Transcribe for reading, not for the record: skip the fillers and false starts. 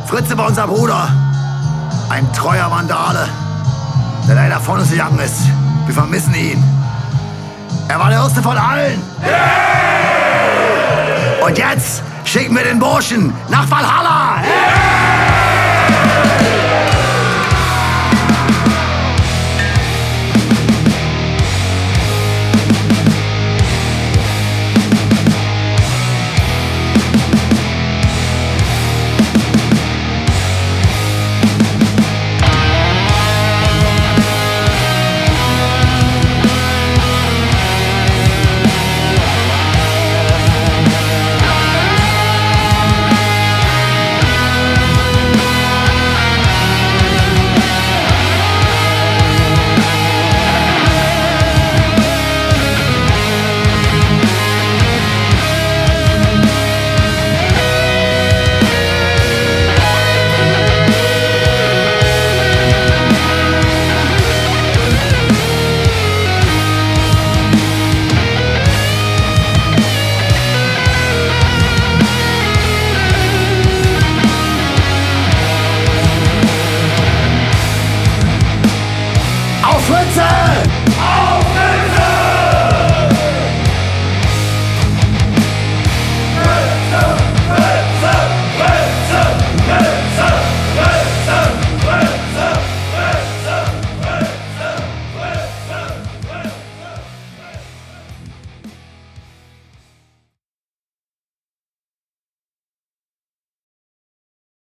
Fritze war unser Bruder. Ein treuer Vandale, der leider von uns gegangen ist. Wir vermissen ihn. Er war der Erste von allen. Und jetzt schicken wir den Burschen nach Valhalla. Fritze!